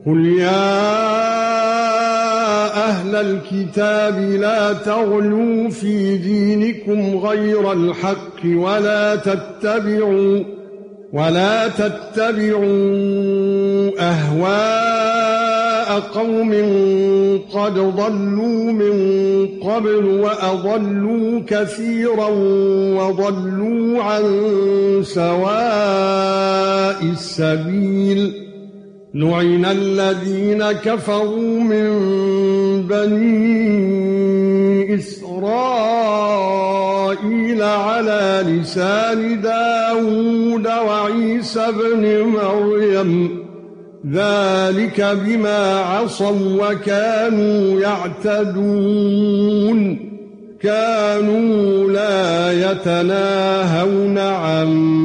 قُلْ يَا أَهْلَ الْكِتَابِ لَا تَغْلُوا فِي دِينِكُمْ غَيْرَ الْحَقِّ وَلَا تَتَّبِعُوا أَهْوَاءَ قَوْمٍ قَدْ ضَلُّوا مِن قَبْلُ وَأَضَلُّوا كَثِيرًا وَضَلُّوا عَن سَوَاءِ السَّبِيلِ. لُعِنَ الَّذِينَ كَفَرُوا مِن بَنِي إِسْرَائِيلَ عَلَى لِسَانِ دَاوُودَ وَعِيسَى ابْنِ مَرْيَمَ ذَلِكَ بِمَا عَصَوا وَكَانُوا يَعْتَدُونَ كَانُوا لَا يَتَنَاهَوْنَ عَن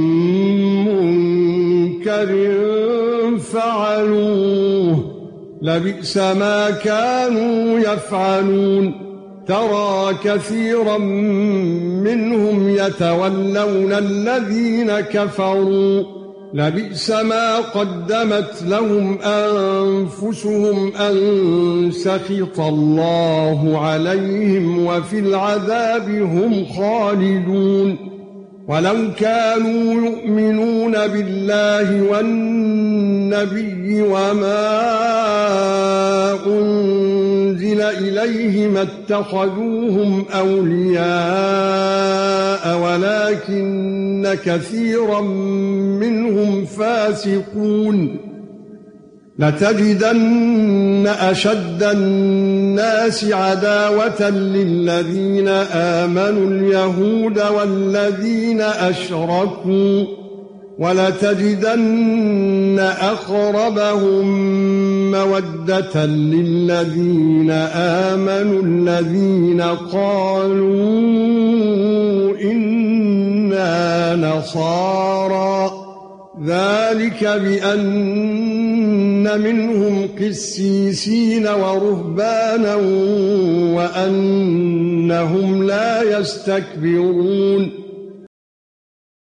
مُّنكَرٍ فَعَلُوهُ لَبِئْسَ مَا كَانُوا يَفْعَلُونَ تَرَى كَثِيرًا مِنْهُمْ يَتَوَلَّوْنَ الَّذِينَ كَفَرُوا لَبِئْسَ مَا قَدَّمَتْ لَهُمْ أَنفُسُهُمْ أَن سَخِطَ اللَّهُ عَلَيْهِمْ وَفِي الْعَذَابِ هُمْ خَالِدُونَ وَلَوْ كَانُوا يُؤْمِنُونَ بِاللَّهِ وَالنَّبِيِّ وَمَا أُنْزِلَ إِلَيْهِ مَا اتَّخَذُوهُمْ أَوْلِيَاءَ وَلَكِنَّ كَثِيرًا مِنْهُمْ فَاسِقُونَ لَتَجِدَنَّ أَشَدَّ النَّاسِ عَدَاوَةً لِلَّذِينَ آمَنُوا الْيَهُودَ وَالَّذِينَ أَشْرَكُوا وَلَتَجِدَنَّ أَقْرَبَهُم مَّوَدَّةً لِلَّذِينَ آمَنُوا الَّذِينَ قَالُوا إِنَّا نَصَارَى ذَلِكَ بِأَنَّ مِنْهُمْ قِسِّيسِينَ وَرُهْبَانًا وَأَنَّهُمْ لَا يَسْتَكْبِرُونَ